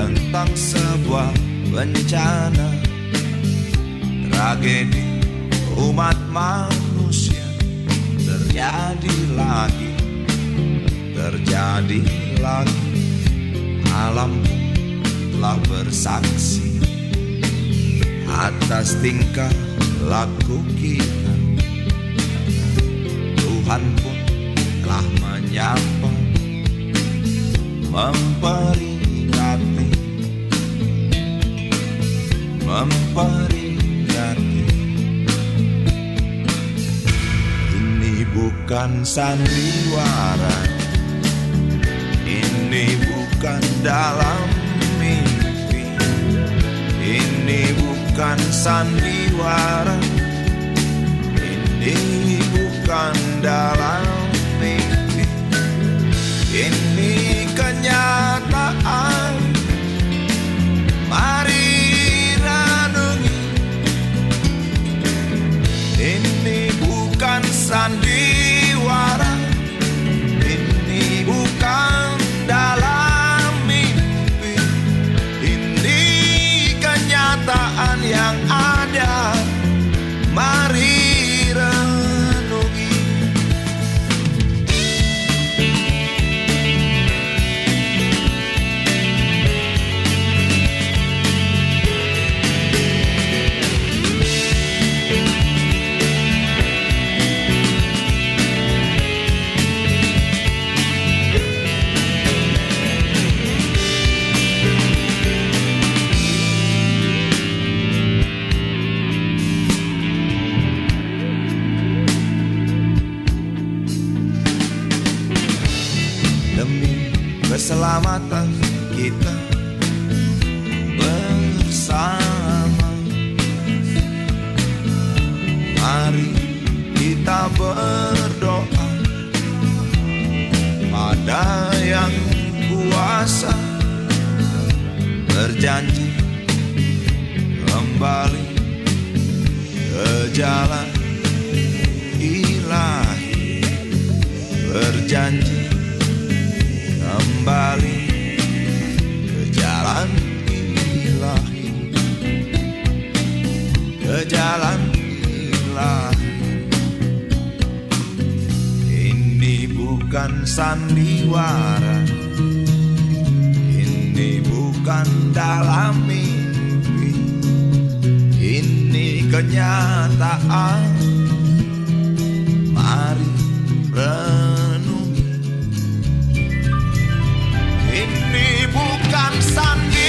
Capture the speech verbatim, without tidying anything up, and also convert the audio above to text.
tentang sebuah bencana, tragedi umat manusia terjadi lagi, terjadi lagi. Alam telah bersaksi atas tingkah laku kita. Tuhan pun telah menyapa, memperingati, memperingati. Ini bukan sandiwara, ini bukan dalam mimpi, ini bukan sandiwara, ini bukan dalam mimpi, ini kenyataan. Mari renungi, ini bukan sandiwara, ini bukan dalam mimpi, ini kenyataan yang ada. Mari renungi. Demi keselamatan kita bersama, mari kita berdoa pada Yang Kuasa, berjanji kembali ke jalan ilahi, berjanji kembali ke jalan ilahi, ke jalan ilahi. Ini bukan sandiwara, ini bukan dalam mimpi, ini kenyataan. Mari renungi. Ini bukan sandiwara,